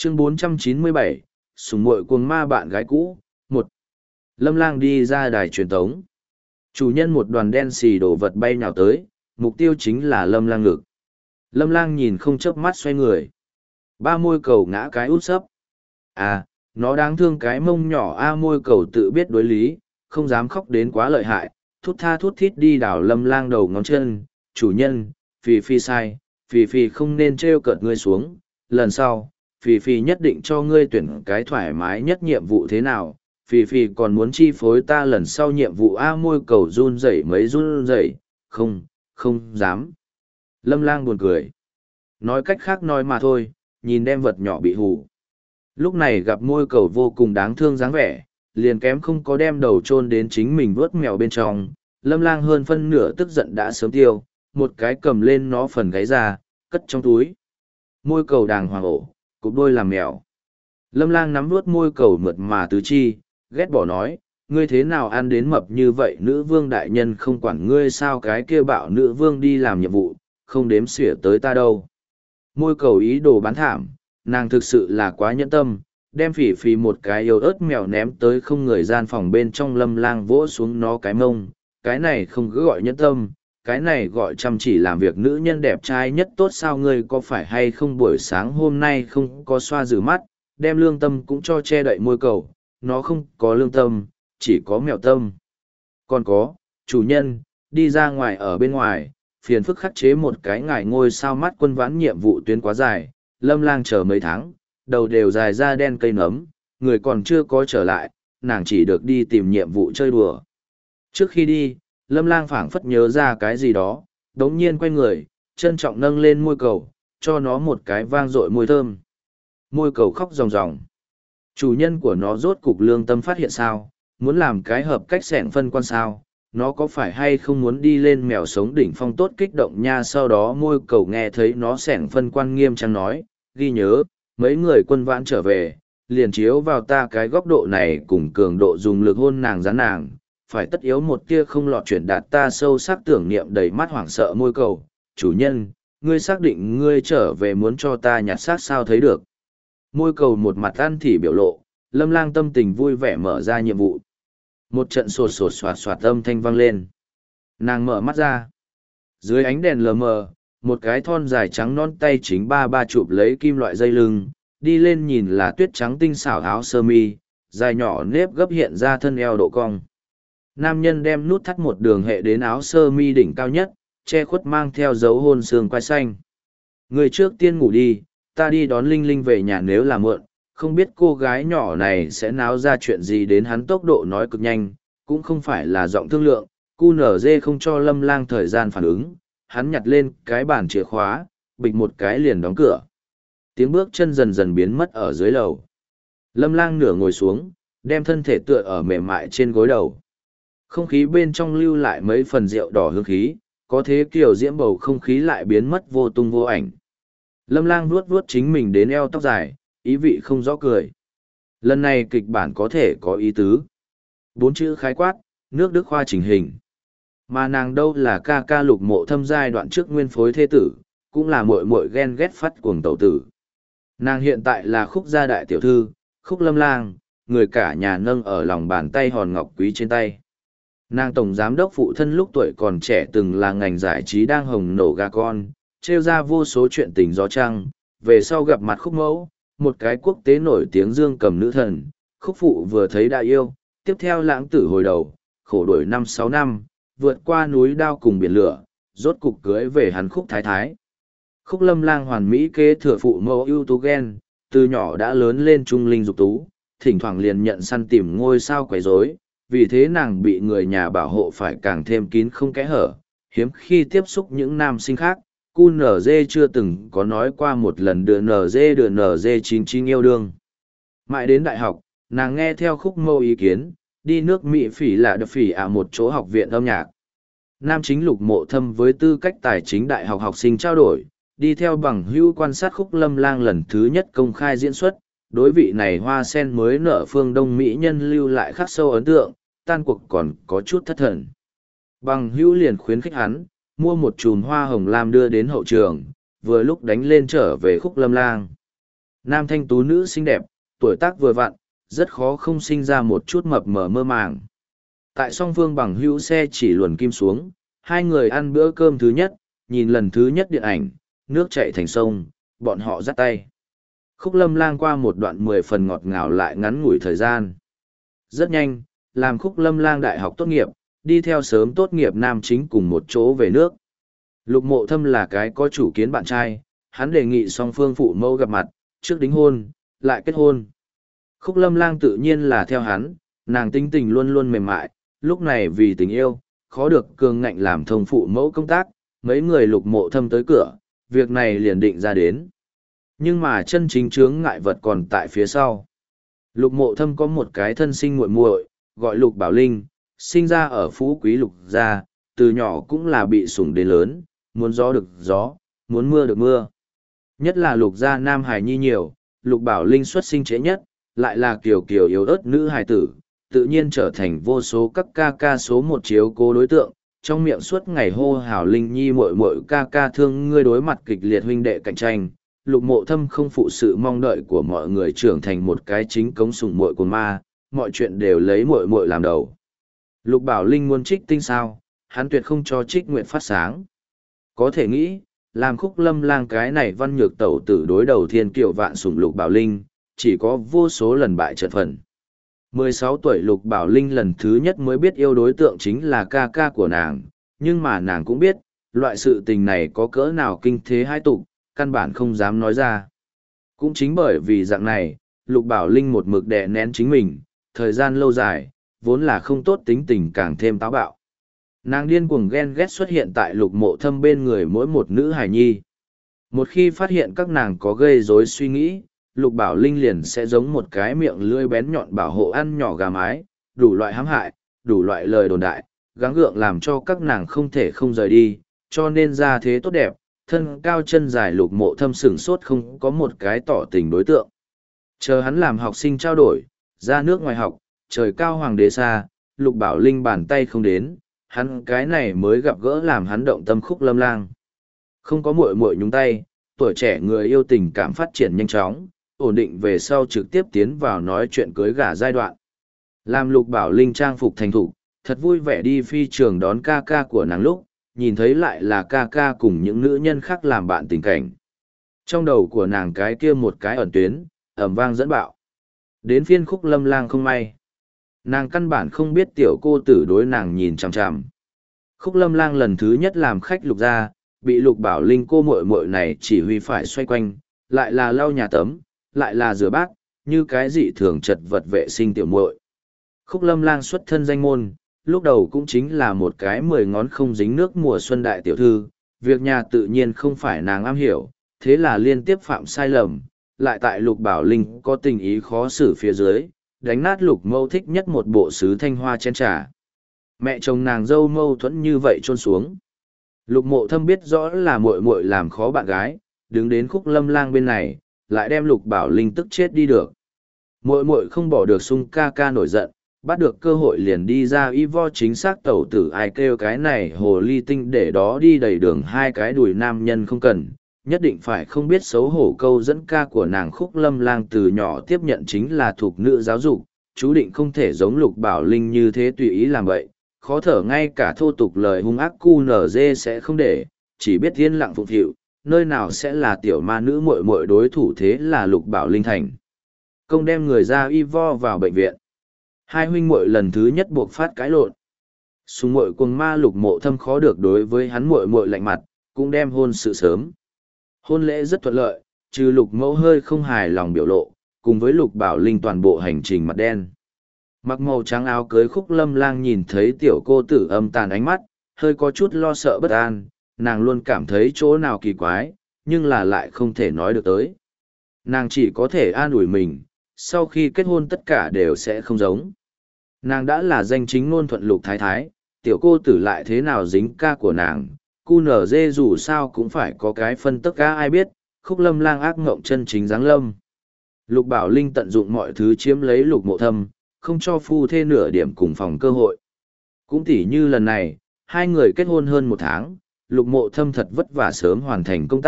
Chương 497, sủng muội cuồng ma bạn gái cũ, 1. Lâm Lang đi ra đài truyền tống. Chủ nhân một đoàn đen xì đổ vật bay nhào tới, mục tiêu chính là Lâm Lang ngực. Lâm Lang nhìn không chớp mắt xoay người. Ba môi cầu ngã cái út sấp. À, nó đáng thương cái mông nhỏ a môi cầu tự biết đối lý, không dám khóc đến quá lợi hại, thút tha thút thít đi đảo Lâm Lang đầu ngón chân. Chủ nhân, Phì Phi sai, Phì Phi không nên trêu cợt ngươi xuống, lần sau, Phì Phi nhất định cho ngươi tuyển cái thoải mái nhất nhiệm vụ thế nào. Phì Phi còn muốn chi phối ta lần sau nhiệm vụ a môi cầu run rẩy mấy run rẩy, không dám. Lâm Lang buồn cười. Nói cách khác nói mà thôi, nhìn đem vật nhỏ bị hù. Lúc này gặp môi cầu vô cùng đáng thương dáng vẻ, liền kém không có đem đầu chôn đến chính mình vớt mèo bên trong. Lâm Lang hơn phân nửa tức giận đã sớm tiêu, một cái cầm lên nó phần gáy ra, cất trong túi. Môi cầu đàng hoàng ổ, cụp đôi làm mèo. Lâm Lang nắm vuốt môi cầu mượt mà tứ chi, ghét bỏ nói, ngươi thế nào ăn đến mập như vậy, nữ vương đại nhân không quản ngươi sao, cái kia bạo nữ vương đi làm nhiệm vụ, không đếm xỉa tới ta đâu. Môi cầu ý đồ bán thảm, nàng thực sự là quá nhẫn tâm, đem Phỉ Phỉ một cái yếu ớt mèo ném tới không người gian phòng bên trong. Lâm Lang vỗ xuống nó cái mông, cái này không cứ gọi nhẫn tâm, cái này gọi chăm chỉ làm việc, nữ nhân đẹp trai nhất tốt sao, ngươi có phải hay không buổi sáng hôm nay không có xoa rửa mắt, đem lương tâm cũng cho che đậy môi cầu, nó không có lương tâm, chỉ có mèo tâm. Còn có, chủ nhân, đi ra ngoài ở bên ngoài, phiền phức khắc chế một cái ngài ngôi sao mắt quân vãn nhiệm vụ tuyến quá dài. Lâm Lang chờ mấy tháng, đầu đều dài ra đen cây nấm, người còn chưa có trở lại, nàng chỉ được đi tìm nhiệm vụ chơi đùa. Trước khi đi, Lâm Lang phảng phất nhớ ra cái gì đó, đống nhiên quay người, trân trọng nâng lên môi cầu, cho nó một cái vang dội môi thơm. Môi cầu khóc ròng ròng. Chủ nhân của nó rốt cục lương tâm phát hiện sao, muốn làm cái hợp cách xẻng phân quan sao, nó có phải hay không muốn đi lên mèo sống đỉnh phong tốt kích động nha. Sau đó môi cầu nghe thấy nó xẻng phân quan nghiêm trang nói, ghi nhớ, mấy người quân vãn trở về, liền chiếu vào ta cái góc độ này cùng cường độ dùng lực hôn nàng rắn nàng, phải tất yếu một tia không lọt chuyển đạt ta sâu sắc tưởng niệm đầy mắt hoảng sợ. Môi cầu, chủ nhân, ngươi xác định ngươi trở về muốn cho ta nhặt xác sao thấy được. Môi cầu một mặt ăn thì biểu lộ, Lâm Lang tâm tình vui vẻ mở ra nhiệm vụ. Một trận sột sột soạt soạt âm thanh vang lên. Nàng mở mắt ra. Dưới ánh đèn lờ mờ, một cái thon dài trắng non tay chính ba chụp lấy kim loại dây lưng, đi lên nhìn là tuyết trắng tinh xảo áo sơ mi, dài nhỏ nếp gấp hiện ra thân eo độ cong. Nam nhân đem nút thắt một đường hệ đến áo sơ mi đỉnh cao nhất, che khuất mang theo dấu hôn xương quai xanh. Người trước tiên ngủ đi, ta đi đón Linh Linh về nhà, nếu là mượn, không biết cô gái nhỏ này sẽ náo ra chuyện gì đến. Hắn tốc độ nói cực nhanh, cũng không phải là giọng thương lượng. QNZ không cho Lâm Lang thời gian phản ứng, hắn nhặt lên cái bàn chìa khóa, bịch một cái liền đóng cửa. Tiếng bước chân dần dần biến mất ở dưới lầu. Lâm Lang nửa ngồi xuống, đem thân thể tựa ở mềm mại trên gối đầu. Không khí bên trong lưu lại mấy phần rượu đỏ hương khí, có thế kiểu diễm bầu không khí lại biến mất vô tung vô ảnh. Lâm Lang vuốt vuốt chính mình đến eo tóc dài, ý vị không rõ cười. Lần này kịch bản có thể có ý tứ. 4 chữ khái quát, nước Đức khoa chỉnh hình. Mà nàng đâu là ca ca Lục Mộ Thâm giai đoạn trước nguyên phối thê tử, cũng là muội muội ghen ghét phát cuồng tẩu tử. Nàng hiện tại là Khúc gia đại tiểu thư, Khúc Lâm Lang, người cả nhà nâng ở lòng bàn tay hòn ngọc quý trên tay. Nàng tổng giám đốc phụ thân lúc tuổi còn trẻ từng là ngành giải trí đang hồng nổ gà con, trêu ra vô số chuyện tình gió trăng. Về sau gặp mặt Khúc mẫu, một cái quốc tế nổi tiếng dương cầm nữ thần, Khúc phụ vừa thấy đã yêu, tiếp theo lãng tử hồi đầu, khổ đuổi 5-6 năm, vượt qua núi đao cùng biển lửa, rốt cục cưới về hắn Khúc thái thái. Khúc Lâm Lang hoàn mỹ kế thừa phụ mẫu ưu tú gen, từ nhỏ đã lớn lên trung linh dục tú, thỉnh thoảng liền nhận săn tìm ngôi sao quấy rối, vì thế nàng bị người nhà bảo hộ phải càng thêm kín không kẽ hở, hiếm khi tiếp xúc những nam sinh khác. QNZ chưa từng có nói qua một lần đưa NG 99 yêu đương. Mãi đến đại học, nàng nghe theo Khúc mẫu ý kiến, đi nước Mỹ phỉ là đập phỉ một chỗ học viện âm nhạc. Nam chính Lục Mộ Thâm với tư cách tài chính đại học học sinh trao đổi, đi theo bằng hữu quan sát Khúc Lâm Lang lần thứ nhất công khai diễn xuất, đối vị này hoa sen mới nở phương Đông Mỹ nhân lưu lại khắc sâu ấn tượng, tan cuộc còn có chút thất thần. Bằng hữu liền khuyến khích hắn, mua một chùm hoa hồng lam đưa đến hậu trường, vừa lúc đánh lên trở về Khúc Lâm Lang. Nam thanh tú nữ xinh đẹp, tuổi tác vừa vặn, rất khó không sinh ra một chút mập mờ mơ màng. Tại song phương bằng hữu xe chỉ luồn kim xuống, hai người ăn bữa cơm thứ nhất, nhìn lần thứ nhất điện ảnh, nước chảy thành sông, bọn họ dắt tay. Khúc Lâm Lang qua một đoạn 10 phần ngọt ngào lại ngắn ngủi thời gian. Rất nhanh, làm Khúc Lâm Lang đại học tốt nghiệp, đi theo sớm tốt nghiệp nam chính cùng một chỗ về nước. Lục Mộ Thâm là cái có chủ kiến bạn trai, hắn đề nghị song phương phụ mẫu gặp mặt, trước đính hôn, lại kết hôn. Khúc Lâm Lang tự nhiên là theo hắn, nàng tính tình luôn luôn mềm mại, lúc này vì tình yêu, khó được cường ngạnh làm thông phụ mẫu công tác, mấy người Lục Mộ Thâm tới cửa, việc này liền định ra đến. Nhưng mà chân chính chướng ngại vật còn tại phía sau. Lục Mộ Thâm có một cái thân sinh muội muội, gọi Lục Bảo Linh, sinh ra ở phú quý Lục gia, từ nhỏ cũng là bị sủng đến lớn, muốn gió được gió, muốn mưa được mưa. Nhất là Lục gia nam hài nhi nhiều, Lục Bảo Linh xuất sinh trễ nhất, lại là kiều kiều yếu ớt nữ hài tử, tự nhiên trở thành vô số các ca ca số một chiếu cố đối tượng, trong miệng suốt ngày hô hào Linh Nhi muội muội ca ca thương ngươi, đối mặt kịch liệt huynh đệ cạnh tranh. Lục Mộ Thâm không phụ sự mong đợi của mọi người trưởng thành một cái chính cống sủng muội của ma, mọi chuyện đều lấy muội muội làm đầu. Lục Bảo Linh muốn trích tinh sao, hắn tuyệt không cho trích nguyện phát sáng. Có thể nghĩ, làm Khúc Lâm Lang cái này văn nhược tẩu tử đối đầu thiên kiều vạn sủng Lục Bảo Linh, chỉ có vô số lần bại trận phần. 16 tuổi Lục Bảo Linh lần thứ nhất mới biết yêu đối tượng chính là ca ca của nàng, nhưng mà nàng cũng biết, loại sự tình này có cỡ nào kinh thế hai tục, căn bản không dám nói ra. Cũng chính bởi vì dạng này, Lục Bảo Linh một mực đè nén chính mình, thời gian lâu dài, vốn là không tốt tính tình càng thêm táo bạo. Nàng điên cuồng ghen ghét xuất hiện tại Lục Mộ Thâm bên người mỗi một nữ hài nhi. Một khi phát hiện các nàng có gây rối suy nghĩ, Lục Bảo Linh liền sẽ giống một cái miệng lưỡi bén nhọn bảo hộ ăn nhỏ gà mái, đủ loại hãm hại, đủ loại lời đồn đại, gắng gượng làm cho các nàng không thể không rời đi, cho nên ra thế tốt đẹp, thân cao chân dài Lục Mộ Thâm sửng sốt không có một cái tỏ tình đối tượng. Chờ hắn làm học sinh trao đổi, ra nước ngoài học, trời cao hoàng đế xa, Lục Bảo Linh bàn tay không đến, hắn cái này mới gặp gỡ làm hắn động tâm Khúc Lâm Lang. Không có muội muội nhúng tay, tuổi trẻ người yêu tình cảm phát triển nhanh chóng, ổn định về sau trực tiếp tiến vào nói chuyện cưới gả giai đoạn. Làm Lục Bảo Linh trang phục thành thục, thật vui vẻ đi phi trường đón ca ca của nàng lúc, nhìn thấy lại là ca ca cùng những nữ nhân khác làm bạn tình cảnh. Trong đầu của nàng cái kia một cái ẩn tuyến, ầm vang dẫn bạo. Đến phiên Khúc Lâm Lang không may. Nàng căn bản không biết tiểu cô tử đối nàng nhìn chằm chằm. Khúc Lâm Lang lần thứ nhất làm khách Lục gia, bị Lục Bảo Linh cô muội muội này chỉ huy phải xoay quanh, lại là lau nhà tắm, lại là rửa bát, như cái dị thường chật vật vệ sinh tiểu muội. Khúc Lâm Lang xuất thân danh môn, lúc đầu cũng chính là một cái 10 ngón không dính nước mùa xuân đại tiểu thư, việc nhà tự nhiên không phải nàng am hiểu, thế là liên tiếp phạm sai lầm, lại tại Lục Bảo Linh có tình ý khó xử phía dưới, đánh nát Lục Mâu thích nhất một bộ sứ thanh hoa chén trà. Mẹ chồng nàng dâu mâu thuẫn như vậy trôn xuống. Lục Mộ Thâm biết rõ là muội muội làm khó bạn gái, đứng đến Khúc Lâm Lang bên này, lại đem Lục Bảo Linh tức chết đi được. Muội muội không bỏ được sung ca ca nổi giận, bắt được cơ hội liền đi ra y vo chính xác tẩu tử ai kêu cái này hồ ly tinh để đó đi đầy đường hai cái đùi nam nhân không cần, nhất định phải không biết xấu hổ câu dẫn ca của nàng. Khúc Lâm Lang từ nhỏ tiếp nhận chính là thuộc nữ giáo dục, chú định không thể giống Lục Bảo Linh như thế tùy ý làm vậy, khó thở ngay cả thô tục lời hung ác cu nở dê sẽ không để, chỉ biết yên lặng phụng phịu, nơi nào sẽ là tiểu ma nữ muội muội đối thủ. Thế là Lục Bảo Linh thành công đem người ra y vo vào bệnh viện. Hai huynh muội lần thứ nhất buộc phát cãi lộn. Sùng muội cuồng ma Lục Mộ Thâm khó được đối với hắn muội muội lạnh mặt, cũng đem hôn sự sớm. Hôn lễ rất thuận lợi, trừ Lục Mẫu hơi không hài lòng biểu lộ, cùng với Lục Bảo Linh toàn bộ hành trình mặt đen. Mặc màu trắng áo cưới Khúc Lâm Lang nhìn thấy tiểu cô tử âm tàn ánh mắt, hơi có chút lo sợ bất an, nàng luôn cảm thấy chỗ nào kỳ quái, nhưng là lại không thể nói được tới. Nàng chỉ có thể an ủi mình, sau khi kết hôn tất cả đều sẽ không giống. Nàng đã là danh chính ngôn thuận Lục thái thái, tiểu cô tử lại thế nào dính ca của nàng, cu nở dê dù sao cũng phải có cái phân tất cả ai biết. Khúc Lâm Lang ác ngộng chân chính giáng lâm. Lục Bảo Linh tận dụng mọi thứ chiếm lấy Lục Mộ Thâm, không cho phu thê nửa điểm cùng phòng cơ hội. Cũng tỉ như lần này, hai người kết hôn hơn 1 tháng, Lục Mộ Thâm thật vất vả sớm hoàn thành công tác,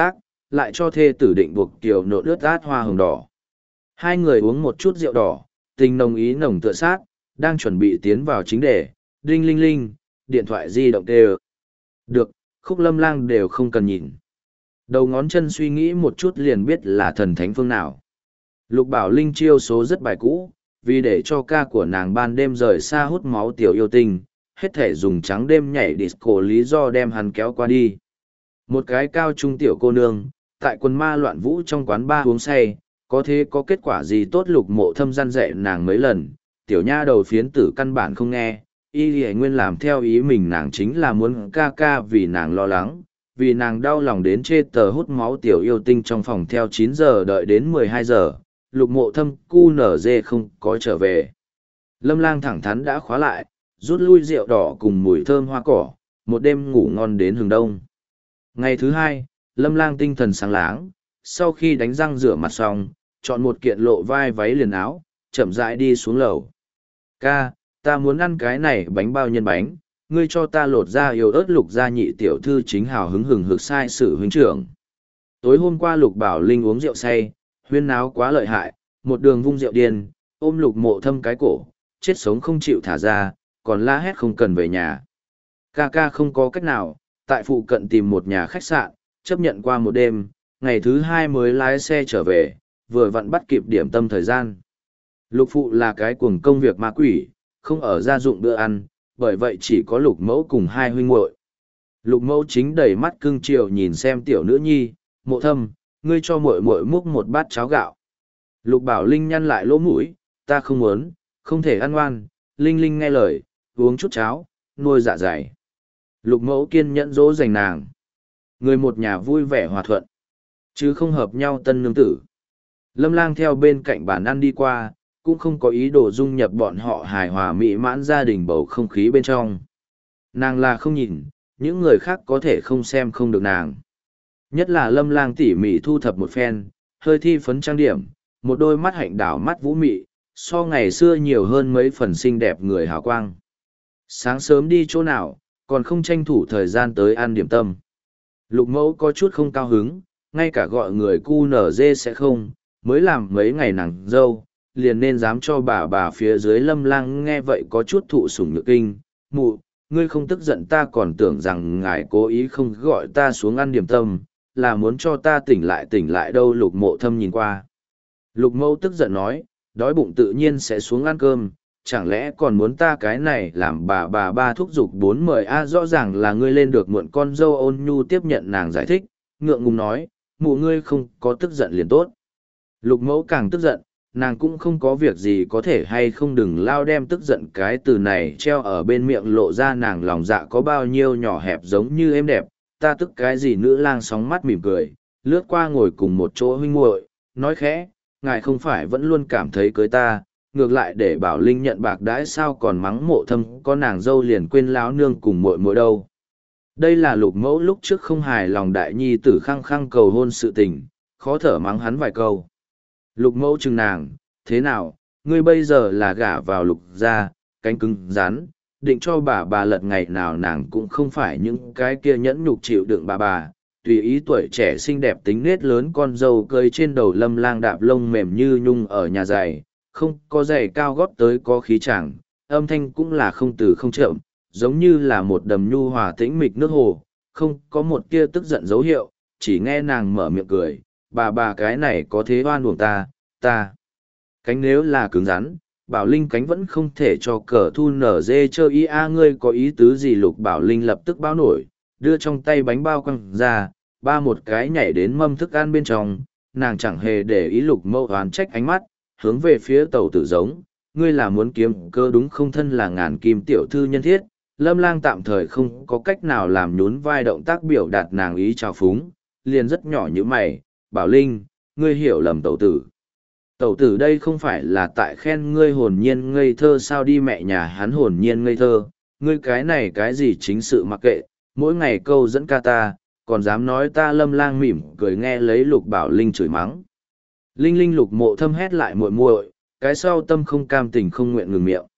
lại cho thê tử định buộc kiều nộn ướt át hoa hồng đỏ. Hai người uống một chút rượu đỏ, tình nồng ý nồng tựa sát, đang chuẩn bị tiến vào chính đề, đinh linh linh, điện thoại di động đều. Được, Khúc Lâm Lang đều không cần nhìn. Đầu ngón chân suy nghĩ một chút liền biết là thần thánh phương nào. Lục Bảo Linh chiêu số rất bài cũ, vì để cho ca của nàng ban đêm rời xa hút máu tiểu yêu tinh, hết thể dùng trắng đêm nhảy disco lý do đem hắn kéo qua đi. Một cái cao trung tiểu cô nương, tại quần ma loạn vũ trong quán bar uống say, có thế có kết quả gì tốt. Lục Mộ Thâm răn dạy nàng mấy lần, tiểu nha đầu phiến tử căn bản không nghe, y lì nguyên làm theo ý mình, nàng chính là muốn ca ca vì nàng lo lắng, vì nàng đau lòng đến chê tờ hút máu tiểu yêu tinh trong phòng theo 9 giờ đợi đến 12 giờ, Lục Mộ Thâm cu nở dê không có trở về. Lâm Lang thẳng thắn đã khóa lại, rút lui rượu đỏ cùng mùi thơm hoa cỏ, một đêm ngủ ngon đến hừng đông. Ngày thứ hai, Lâm Lang tinh thần sáng láng, sau khi đánh răng rửa mặt xong, chọn một kiện lộ vai váy liền áo, chậm rãi đi xuống lầu. Ca, ta muốn ăn cái này bánh bao nhân bánh, ngươi cho ta lột ra yêu ớt. Lục gia nhị tiểu thư chính hào hứng hừng hực sai sự huynh trưởng. Tối hôm qua Lục Bảo Linh uống rượu say, huyên náo quá lợi hại, một đường vung rượu điên, ôm Lục Mộ Thâm cái cổ, chết sống không chịu thả ra, còn la hét không cần về nhà. Ca ca không có cách nào, tại phụ cận tìm một nhà khách sạn, chấp nhận qua một đêm, ngày thứ hai mới lái xe trở về, vừa vặn bắt kịp điểm tâm thời gian. Lục phụ là cái cuồng công việc ma quỷ, không ở gia dụng bữa ăn, bởi vậy chỉ có Lục mẫu cùng hai huynh muội. Lục mẫu chính đầy mắt cưng chiều nhìn xem tiểu nữ nhi, Mộ Thâm, ngươi cho muội muội múc một bát cháo gạo. Lục Bảo Linh nhăn lại lỗ mũi, ta không muốn, không thể ăn ngoan, Linh Linh nghe lời, uống chút cháo, nuôi dạ dày. Lục mẫu kiên nhẫn dỗ dành nàng. Người một nhà vui vẻ hòa thuận, chứ không hợp nhau tân nương tử. Lâm Lang theo bên cạnh bàn ăn đi qua, cũng không có ý đồ dung nhập bọn họ hài hòa mỹ mãn gia đình bầu không khí bên trong. Nàng là không nhìn, những người khác có thể không xem không được nàng. Nhất là Lâm Lang tỉ mỉ thu thập một phen, hơi thi phấn trang điểm, một đôi mắt hạnh đảo mắt vũ mị, so ngày xưa nhiều hơn mấy phần xinh đẹp người hào quang. Sáng sớm đi chỗ nào, còn không tranh thủ thời gian tới ăn điểm tâm. Lục mẫu có chút không cao hứng, ngay cả gọi người cu nở dê sẽ không, mới làm mấy ngày nàng dâu, liền nên dám cho bà phía dưới. Lâm Lang nghe vậy có chút thụ sủng nhược kinh, mụ, ngươi không tức giận, ta còn tưởng rằng ngài cố ý không gọi ta xuống ăn điểm tâm, là muốn cho ta tỉnh lại đâu. Lục Mộ Thâm nhìn qua. Lục mẫu tức giận nói, đói bụng tự nhiên sẽ xuống ăn cơm, chẳng lẽ còn muốn ta cái này làm bà ba thúc giục 4 mời a. Rõ ràng là ngươi lên được muộn. Con dâu ôn nhu tiếp nhận nàng giải thích, ngượng ngùng nói, mụ ngươi không có tức giận liền tốt. Lục mẫu càng tức giận, nàng cũng không có việc gì có thể hay không đừng lao đem tức giận cái từ này treo ở bên miệng, lộ ra nàng lòng dạ có bao nhiêu nhỏ hẹp giống như êm đẹp. Ta tức cái gì? Nữ lang sóng mắt mỉm cười, lướt qua ngồi cùng một chỗ huynh muội, nói khẽ, ngài không phải vẫn luôn cảm thấy cưới ta, ngược lại để Bảo Linh nhận bạc đãi sao còn mắng Mộ Thâm có nàng dâu liền quên láo nương cùng muội muội đâu. Đây là Lục mẫu lúc trước không hài lòng đại nhi tử khăng khăng cầu hôn sự tình, khó thở mắng hắn vài câu. Lục mẫu chừng nàng, thế nào, ngươi bây giờ là gả vào Lục gia, cánh cứng rắn, định cho bà lật ngày nào nàng cũng không phải những cái kia nhẫn nhục chịu đựng bà. Tùy ý tuổi trẻ xinh đẹp tính nết lớn con dâu cơi trên đầu Lâm Lang đạp lông mềm như nhung ở nhà giày, không có giày cao gót tới có khí chẳng, âm thanh cũng là không từ không chậm, giống như là một đầm nhu hòa tĩnh mịch nước hồ, không có một tia tức giận dấu hiệu, chỉ nghe nàng mở miệng cười, bà cái này có thế oan uổng ta. Cánh nếu là cứng rắn, Bảo Linh cánh vẫn không thể cho cờ thu nở dê chơi ý a. Ngươi có ý tứ gì? Lục Bảo Linh lập tức báo nổi, đưa trong tay bánh bao quăng ra, một cái nhảy đến mâm thức ăn bên trong, nàng chẳng hề để ý. Lục mẫu oán trách ánh mắt, hướng về phía tàu tử giống, ngươi là muốn kiếm cơ đúng không? Thân là ngàn kim tiểu thư nhân thiết, Lâm Lang tạm thời không có cách nào làm nhún vai động tác biểu đạt nàng ý trào phúng, liền rất nhỏ như mày, Bảo Linh, ngươi hiểu lầm tàu tử. Tẩu tử đây không phải là tại khen ngươi hồn nhiên ngây thơ sao? Đi mẹ nhà hắn hồn nhiên ngây thơ, ngươi cái này cái gì chính sự mặc kệ, mỗi ngày câu dẫn ca ta, còn dám nói ta. Lâm Lang mỉm cười nghe lấy Lục Bảo Linh chửi mắng. Linh Linh. Lục Mộ Thâm hét lại muội muội, cái sau tâm không cam tình không nguyện ngừng miệng.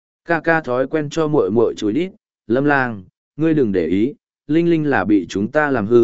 Ca thói quen cho muội muội chửi đít, Lâm Lang, ngươi đừng để ý, Linh Linh là bị chúng ta làm hư,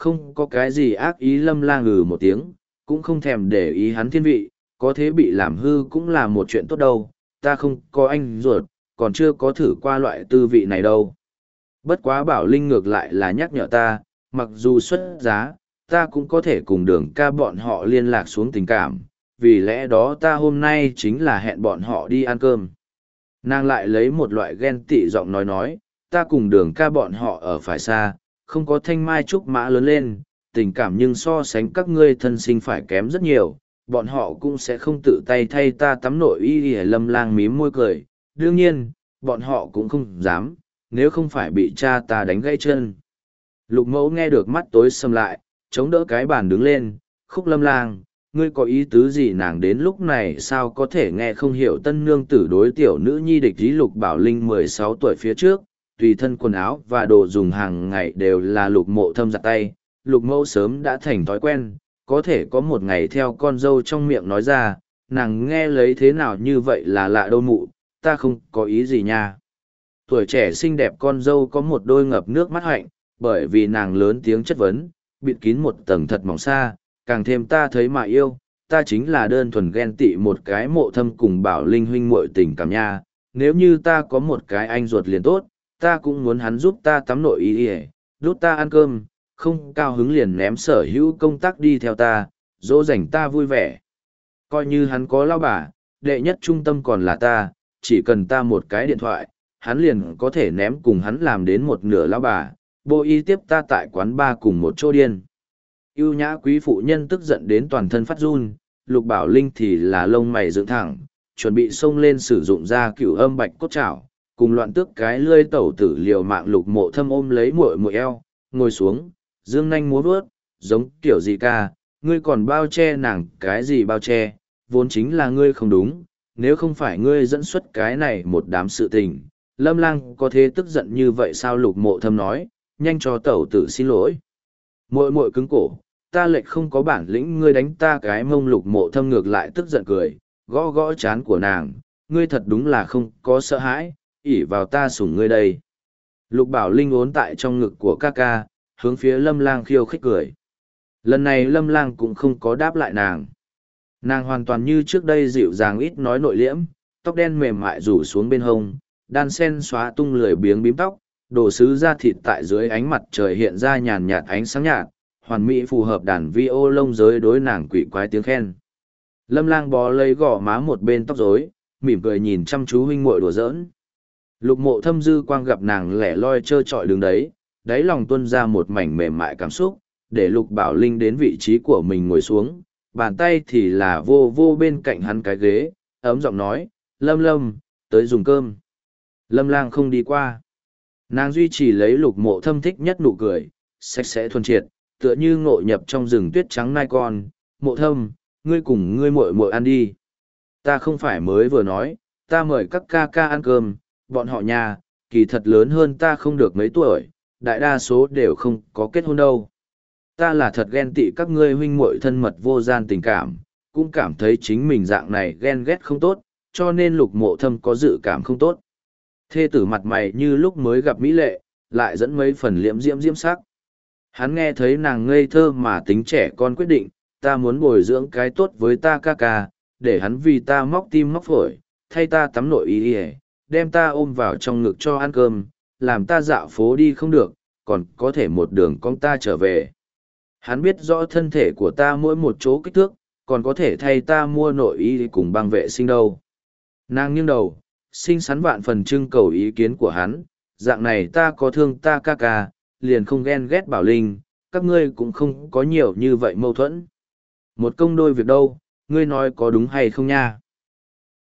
không có cái gì ác ý. Lâm Lang ngừ một tiếng, cũng không thèm để ý hắn thiên vị, có thế bị làm hư cũng là một chuyện tốt đâu, ta không có anh ruột, còn chưa có thử qua loại tư vị này đâu. Bất quá Bảo Linh ngược lại là nhắc nhở ta, mặc dù xuất giá, ta cũng có thể cùng Đường ca bọn họ liên lạc xuống tình cảm, vì lẽ đó ta hôm nay chính là hẹn bọn họ đi ăn cơm. Nàng lại lấy một loại ghen tị giọng nói, ta cùng Đường ca bọn họ ở phải xa, không có thanh mai trúc mã lớn lên, tình cảm nhưng so sánh các ngươi thân sinh phải kém rất nhiều, bọn họ cũng sẽ không tự tay thay ta tắm nội y. Lâm Lang mím môi cười, đương nhiên, bọn họ cũng không dám, nếu không phải bị cha ta đánh gãy chân. Lục Mẫu nghe được mắt tối sầm lại, chống đỡ cái bàn đứng lên, Khúc Lâm Lang, ngươi có ý tứ gì? Nàng đến lúc này sao có thể nghe không hiểu tân nương tử đối tiểu nữ nhi địch ý. Lục Bảo Linh 16 tuổi phía trước, tùy thân quần áo và đồ dùng hàng ngày đều là Lục Mộ Thâm giặt tay. Lục Mẫu sớm đã thành thói quen, có thể có một ngày theo con dâu trong miệng nói ra, nàng nghe lấy thế nào như vậy là lạ đâu mụ, ta không có ý gì nha. Tuổi trẻ xinh đẹp con dâu có một đôi ngập nước mắt hạnh, bởi vì nàng lớn tiếng chất vấn, bịt kín một tầng thật mỏng xa, càng thêm ta thấy mà yêu, ta chính là đơn thuần ghen tị một cái Mộ Thâm cùng Bảo Linh huynh muội tình cảm nha, nếu như ta có một cái anh ruột liền tốt, ta cũng muốn hắn giúp ta tắm nội y, đút ta ăn cơm, không cao hứng liền ném sở hữu công tác đi theo ta, dỗ dành ta vui vẻ. Coi như hắn có lao bà, đệ nhất trung tâm còn là ta, chỉ cần ta một cái điện thoại, hắn liền có thể ném cùng hắn làm đến một nửa lao bà, bộ y tiếp ta tại quán bar cùng một chỗ điên. Yêu nhã quý phụ nhân tức giận đến toàn thân phát run, Lục Bảo Linh thì là lông mày dựng thẳng, chuẩn bị xông lên sử dụng ra cửu âm bạch cốt chảo, cùng loạn tước cái lươi tẩu tử liều mạng. Lục Mộ Thâm ôm lấy muội muội eo, ngồi xuống, dương nanh múa vớt, giống kiểu gì ca, ngươi còn bao che nàng cái gì bao che, vốn chính là ngươi không đúng, nếu không phải ngươi dẫn xuất cái này một đám sự tình, Lâm Lang có thế tức giận như vậy sao? Lục Mộ Thâm nói, nhanh cho tẩu tử xin lỗi. Muội muội cứng cổ, ta lệch không có bản lĩnh, ngươi đánh ta cái mông. Lục Mộ Thâm ngược lại tức giận cười, gõ gõ trán của nàng, ngươi thật đúng là không có sợ hãi, ỷ vào ta sủng ngươi đây. Lục Bảo Linh ốn tại trong ngực của ca ca, hướng phía Lâm Lang khiêu khích cười. Lần này Lâm Lang cũng không có đáp lại nàng. Nàng hoàn toàn như trước đây dịu dàng ít nói nội liễm, tóc đen mềm mại rủ xuống bên hông, đan sen xóa tung lười biếng bím tóc, đồ sứ da thịt tại dưới ánh mặt trời hiện ra nhàn nhạt ánh sáng nhạt, hoàn mỹ phù hợp đàn vi ô lông giới đối nàng quỷ quái tiếng khen. Lâm Lang bó lấy gò má một bên tóc rối, mỉm cười nhìn chăm chú huynh muội đùa giỡn. Lục Mộ Thâm dư quang gặp nàng lẻ loi trơ trọi đứng đấy, đáy lòng tuôn ra một mảnh mềm mại cảm xúc, để Lục Bảo Linh đến vị trí của mình ngồi xuống, bàn tay thì là vô vô bên cạnh hắn cái ghế, ấm giọng nói, Lâm Lâm, tới dùng cơm. Lâm Lang không đi qua. Nàng duy trì lấy Lục Mộ Thâm thích nhất nụ cười, sạch sẽ thuần triệt, tựa như ngộ nhập trong rừng tuyết trắng nai con. Mộ Thâm, ngươi cùng ngươi muội muội ăn đi. Ta không phải mới vừa nói, ta mời các ca ca ăn cơm, bọn họ nhà, kỳ thật lớn hơn ta không được mấy tuổi, đại đa số đều không có kết hôn đâu. Ta là thật ghen tị các ngươi huynh muội thân mật vô gian tình cảm, cũng cảm thấy chính mình dạng này ghen ghét không tốt, cho nên Lục Mộ Thâm có dự cảm không tốt. Thê tử mặt mày như lúc mới gặp mỹ lệ, lại dẫn mấy phần liễm diễm sắc. Hắn nghe thấy nàng ngây thơ mà tính trẻ con quyết định, ta muốn bồi dưỡng cái tốt với ta ca ca, để hắn vì ta móc tim móc phổi, thay ta tắm nội y, đem ta ôm vào trong ngực cho ăn cơm, làm ta dạo phố đi không được, còn có thể một đường con ta trở về. Hắn biết rõ thân thể của ta mỗi một chỗ kích thước, còn có thể thay ta mua nội y cùng băng vệ sinh đâu. Nàng nghiêng đầu, xinh xắn vạn phần trưng cầu ý kiến của hắn, dạng này ta có thương ta ca ca, liền không ghen ghét Bảo Linh, các ngươi cũng không có nhiều như vậy mâu thuẫn. Một công đôi việc đâu, ngươi nói có đúng hay không nha?